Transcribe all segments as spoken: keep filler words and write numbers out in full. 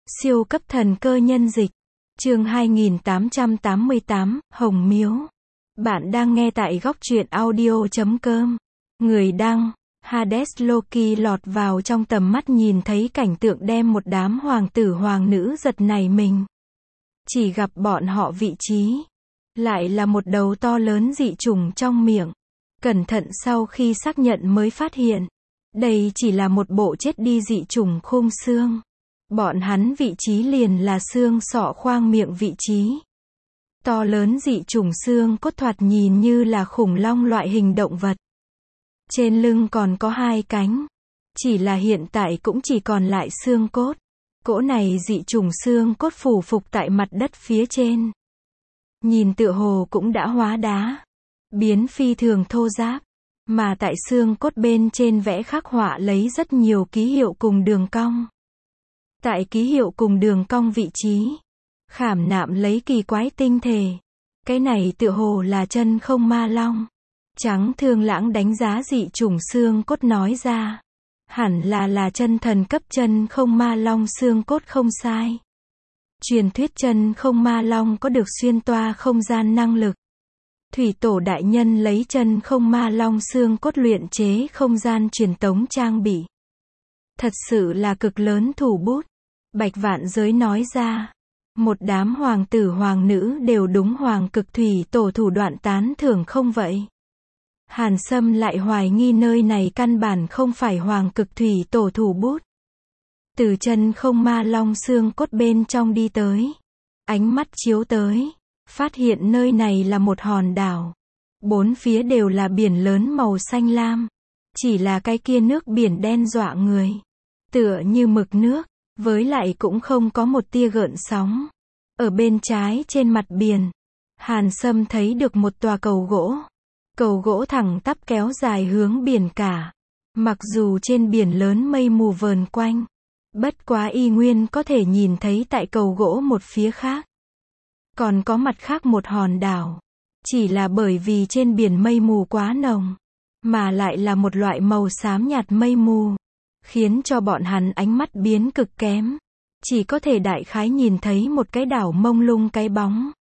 Siêu cấp thần cơ nhân dịch. Chương hai nghìn tám trăm tám mươi tám, Hồng Miếu. Bạn đang nghe tại góc truyện audio chấm com. Người đăng, Hades Loki lọt vào trong tầm mắt nhìn thấy cảnh tượng đem một đám hoàng tử hoàng nữ giật nảy mình. Chỉ gặp bọn họ vị trí. Lại là một đầu to lớn dị trùng trong miệng. Cẩn thận sau khi xác nhận mới phát hiện. Đây chỉ là một bộ chết đi dị trùng khung xương. Bọn hắn vị trí liền là xương sọ khoang miệng vị trí. To lớn dị trùng xương cốt thoạt nhìn như là khủng long loại hình động vật. Trên lưng còn có hai cánh. Chỉ là hiện tại cũng chỉ còn lại xương cốt. Cỗ này dị trùng xương cốt phủ phục tại mặt đất phía trên. Nhìn tựa hồ cũng đã hóa đá. Biến phi thường thô ráp. Mà tại xương cốt bên trên vẽ khắc họa lấy rất nhiều ký hiệu cùng đường cong. Tại ký hiệu cùng đường cong vị trí, khảm nạm lấy kỳ quái tinh thể. Cái này tựa hồ là chân không ma long. Trắng Thương Lãng đánh giá dị trùng xương cốt nói ra. Hẳn là là chân thần cấp chân không ma long xương cốt không sai. Truyền thuyết chân không ma long có được xuyên toa không gian năng lực. Thủy tổ đại nhân lấy chân không ma long xương cốt luyện chế không gian truyền tống trang bị. Thật sự là cực lớn thủ bút. Bạch Vạn Giới nói ra. Một đám hoàng tử hoàng nữ đều đúng hoàng cực thủy tổ thủ đoạn tán thưởng không vậy? Hàn Sâm lại hoài nghi nơi này căn bản không phải hoàng cực thủy tổ thủ bút. Từ chân không ma long xương cốt bên trong đi tới. Ánh mắt chiếu tới. Phát hiện nơi này là một hòn đảo. Bốn phía đều là biển lớn màu xanh lam. Chỉ là cái kia nước biển đen dọa người. Tựa như mực nước. Với lại cũng không có một tia gợn sóng. Ở bên trái trên mặt biển, Hàn Sâm thấy được một tòa cầu gỗ. Cầu gỗ thẳng tắp kéo dài hướng biển cả. Mặc dù trên biển lớn mây mù vờn quanh, bất quá y nguyên có thể nhìn thấy tại cầu gỗ một phía khác. Còn có mặt khác một hòn đảo. Chỉ là bởi vì trên biển mây mù quá nồng, mà lại là một loại màu xám nhạt mây mù. Khiến cho bọn hắn ánh mắt biến cực kém. Chỉ có thể đại khái nhìn thấy một cái đảo mông lung cái bóng.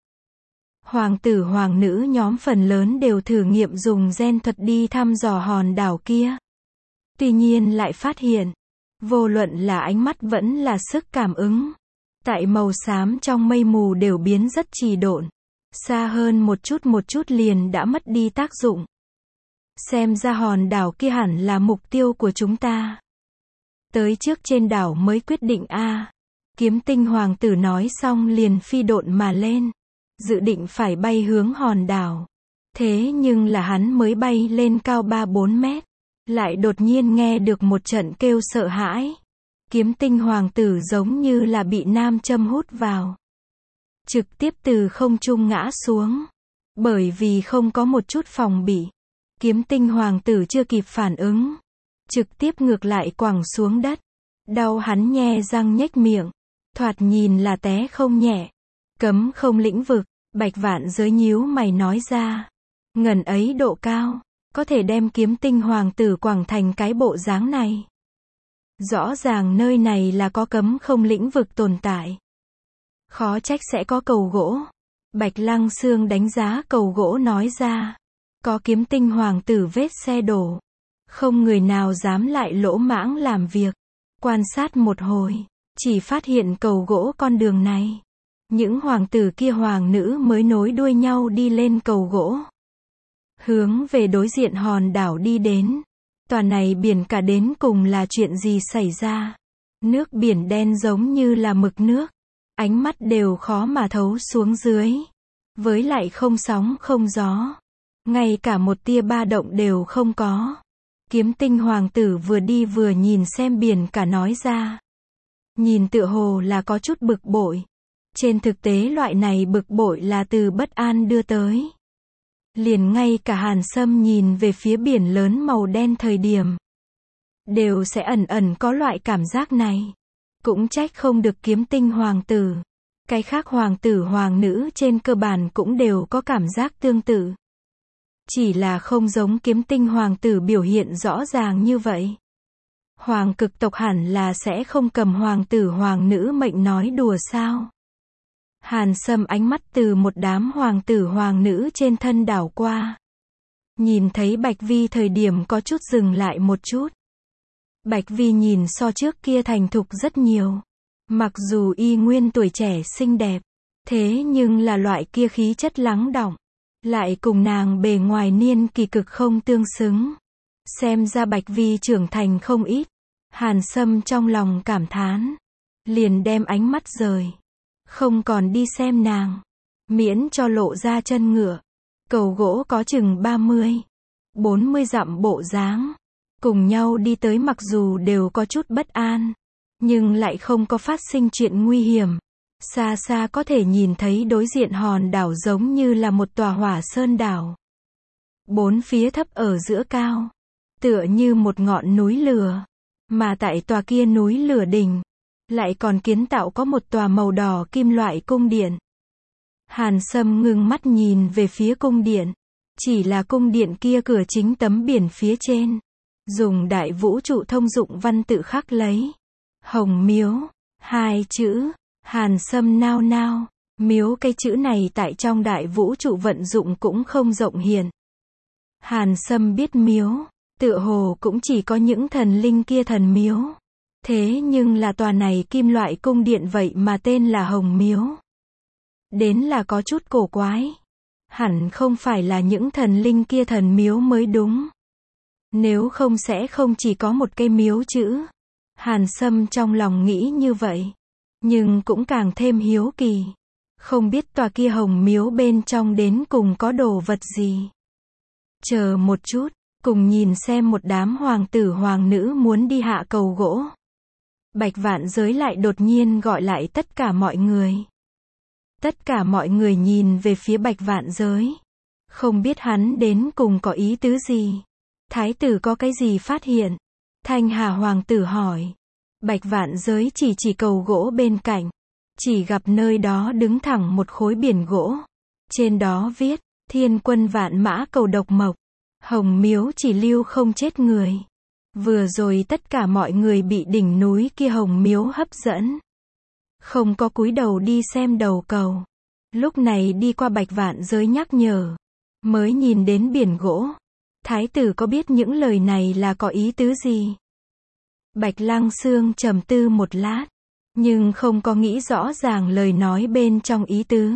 Hoàng tử hoàng nữ nhóm phần lớn đều thử nghiệm dùng gen thuật đi thăm dò hòn đảo kia. Tuy nhiên lại phát hiện, vô luận là ánh mắt vẫn là sức cảm ứng. Tại màu xám trong mây mù đều biến rất trì độn. Xa hơn một chút một chút liền đã mất đi tác dụng. Xem ra hòn đảo kia hẳn là mục tiêu của chúng ta. Tới trước trên đảo mới quyết định a. À. Kiếm tinh hoàng tử nói xong liền phi độn mà lên. Dự định phải bay hướng hòn đảo. Thế nhưng là hắn mới bay lên cao ba bốn mét. Lại đột nhiên nghe được một trận kêu sợ hãi. Kiếm tinh hoàng tử giống như là bị nam châm hút vào. Trực tiếp từ không trung ngã xuống. Bởi vì không có một chút phòng bị. Kiếm tinh hoàng tử chưa kịp phản ứng. Trực tiếp ngược lại quẳng xuống đất. Đau hắn nhe răng nhếch miệng. Thoạt nhìn là té không nhẹ. Cấm không lĩnh vực. Bạch Vạn Giới nhíu mày nói ra. Ngần ấy độ cao. Có thể đem kiếm tinh hoàng tử quẳng thành cái bộ dáng này. Rõ ràng nơi này là có cấm không lĩnh vực tồn tại. Khó trách sẽ có cầu gỗ. Bạch Lăng Xương đánh giá cầu gỗ nói ra. Có kiếm tinh hoàng tử vết xe đổ. Không người nào dám lại lỗ mãng làm việc. Quan sát một hồi, chỉ phát hiện cầu gỗ con đường này. Những hoàng tử kia hoàng nữ mới nối đuôi nhau đi lên cầu gỗ. Hướng về đối diện hòn đảo đi đến. Tòa này biển cả đến cùng là chuyện gì xảy ra? Nước biển đen giống như là mực nước. Ánh mắt đều khó mà thấu xuống dưới. Với lại không sóng không gió. Ngay cả một tia ba động đều không có. Kiếm tinh hoàng tử vừa đi vừa nhìn xem biển cả nói ra. Nhìn tựa hồ là có chút bực bội. Trên thực tế loại này bực bội là từ bất an đưa tới. Liền ngay cả Hàn Sâm nhìn về phía biển lớn màu đen thời điểm. Đều sẽ ẩn ẩn có loại cảm giác này. Cũng trách không được kiếm tinh hoàng tử. Cái khác hoàng tử hoàng nữ trên cơ bản cũng đều có cảm giác tương tự. Chỉ là không giống kiếm tinh hoàng tử biểu hiện rõ ràng như vậy. Hoàng cực tộc hẳn là sẽ không cầm hoàng tử hoàng nữ mệnh nói đùa sao? Hàn Sâm ánh mắt từ một đám hoàng tử hoàng nữ trên thân đảo qua. Nhìn thấy Bạch Vi thời điểm có chút dừng lại một chút. Bạch Vi nhìn so trước kia thành thục rất nhiều. Mặc dù y nguyên tuổi trẻ xinh đẹp, thế nhưng là loại kia khí chất lắng đọng, lại cùng nàng bề ngoài niên kỳ cực không tương xứng. Xem ra Bạch Vi trưởng thành không ít. Hàn Sâm trong lòng cảm thán, liền đem ánh mắt rời, không còn đi xem nàng, miễn cho lộ ra chân ngựa. Cầu gỗ có chừng ba mươi, bốn mươi dặm bộ dáng, cùng nhau đi tới mặc dù đều có chút bất an, nhưng lại không có phát sinh chuyện nguy hiểm. Xa xa có thể nhìn thấy đối diện hòn đảo giống như là một tòa hỏa sơn đảo. Bốn phía thấp ở giữa cao, tựa như một ngọn núi lửa. Mà tại tòa kia núi lửa đỉnh, lại còn kiến tạo có một tòa màu đỏ kim loại cung điện. Hàn Sâm ngưng mắt nhìn về phía cung điện. Chỉ là cung điện kia cửa chính tấm biển phía trên, dùng đại vũ trụ thông dụng văn tự khắc lấy Hồng Miếu, hai chữ. Hàn Sâm nao nao, miếu cái chữ này tại trong đại vũ trụ vận dụng cũng không rộng hiện. Hàn Sâm biết miếu, tựa hồ cũng chỉ có những thần linh kia thần miếu. Thế nhưng là tòa này kim loại cung điện vậy mà tên là Hồng Miếu. Đến là có chút cổ quái. Hẳn không phải là những thần linh kia thần miếu mới đúng. Nếu không sẽ không chỉ có một cây miếu chữ. Hàn Sâm trong lòng nghĩ như vậy. Nhưng cũng càng thêm hiếu kỳ. Không biết tòa kia Hồng Miếu bên trong đến cùng có đồ vật gì. Chờ một chút, cùng nhìn xem một đám hoàng tử hoàng nữ muốn đi hạ cầu gỗ. Bạch Vạn Giới lại đột nhiên gọi lại tất cả mọi người. Tất cả mọi người nhìn về phía Bạch Vạn Giới. Không biết hắn đến cùng có ý tứ gì. Thái tử có cái gì phát hiện? Thanh Hà hoàng tử hỏi. Bạch Vạn Giới chỉ chỉ cầu gỗ bên cạnh. Chỉ gặp nơi đó đứng thẳng một khối biển gỗ. Trên đó viết, Thiên quân vạn mã cầu độc mộc. Hồng Miếu chỉ lưu không chết người. Vừa rồi tất cả mọi người bị đỉnh núi kia Hồng Miếu hấp dẫn. Không có cúi đầu đi xem đầu cầu. Lúc này đi qua Bạch Vạn Giới nhắc nhở. Mới nhìn đến biển gỗ. Thái tử có biết những lời này là có ý tứ gì? Bạch Lăng Xương trầm tư một lát. Nhưng không có nghĩ rõ ràng lời nói bên trong ý tứ.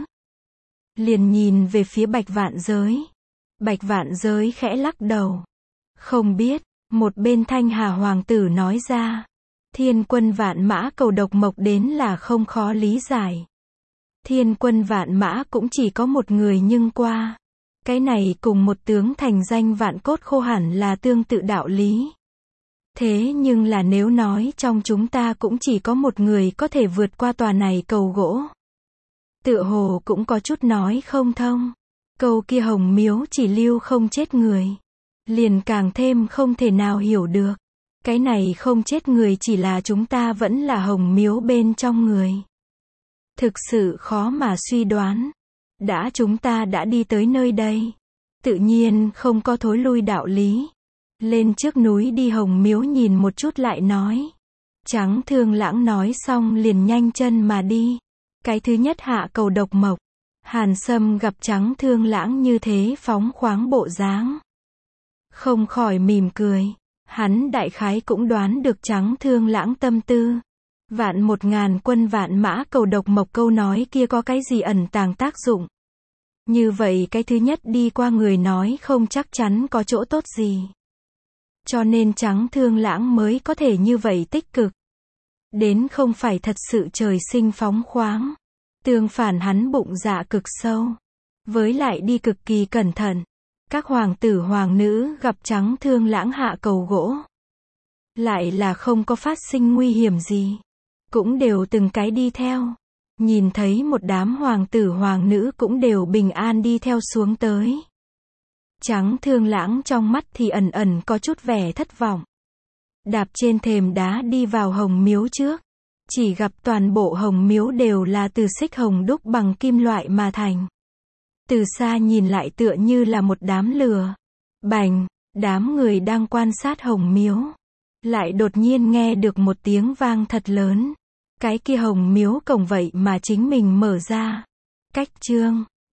Liền nhìn về phía Bạch Vạn Giới. Bạch Vạn Giới khẽ lắc đầu. Không biết, một bên Thanh Hà hoàng tử nói ra. Thiên quân vạn mã cầu độc mộc đến là không khó lý giải. Thiên quân vạn mã cũng chỉ có một người nhưng qua. Cái này cùng một tướng thành danh vạn cốt khô hẳn là tương tự đạo lý. Thế nhưng là nếu nói trong chúng ta cũng chỉ có một người có thể vượt qua tòa này cầu gỗ. Tựa hồ cũng có chút nói không thông. Câu kia Hồng Miếu chỉ lưu không chết người. Liền càng thêm không thể nào hiểu được. Cái này không chết người chỉ là chúng ta vẫn là Hồng Miếu bên trong người. Thực sự khó mà suy đoán. Đã chúng ta đã đi tới nơi đây. Tự nhiên không có thối lui đạo lý. Lên trước núi đi Hồng Miếu nhìn một chút lại nói. Trắng Thương Lãng nói xong liền nhanh chân mà đi. Cái thứ nhất hạ cầu độc mộc. Hàn Sâm gặp Trắng Thương Lãng như thế phóng khoáng bộ dáng. Không khỏi mỉm cười. Hắn đại khái cũng đoán được Trắng Thương Lãng tâm tư. Vạn một ngàn quân vạn mã cầu độc mộc câu nói kia có cái gì ẩn tàng tác dụng. Như vậy cái thứ nhất đi qua người nói không chắc chắn có chỗ tốt gì. Cho nên Trắng Thương Lãng mới có thể như vậy tích cực. Đến không phải thật sự trời sinh phóng khoáng. Tương phản hắn bụng dạ cực sâu. Với lại đi cực kỳ cẩn thận. Các hoàng tử hoàng nữ gặp Trắng Thương Lãng hạ cầu gỗ. Lại là không có phát sinh nguy hiểm gì. Cũng đều từng cái đi theo. Nhìn thấy một đám hoàng tử hoàng nữ cũng đều bình an đi theo xuống tới. Trắng Thương Lãng trong mắt thì ẩn ẩn có chút vẻ thất vọng. Đạp trên thềm đá đi vào Hồng Miếu trước. Chỉ gặp toàn bộ Hồng Miếu đều là từ xích hồng đúc bằng kim loại mà thành. Từ xa nhìn lại tựa như là một đám lửa. Bành, đám người đang quan sát Hồng Miếu. lại đột nhiên nghe được một tiếng vang thật lớn. Cái kia Hồng Miếu cổng vậy mà chính mình mở ra. Cách chương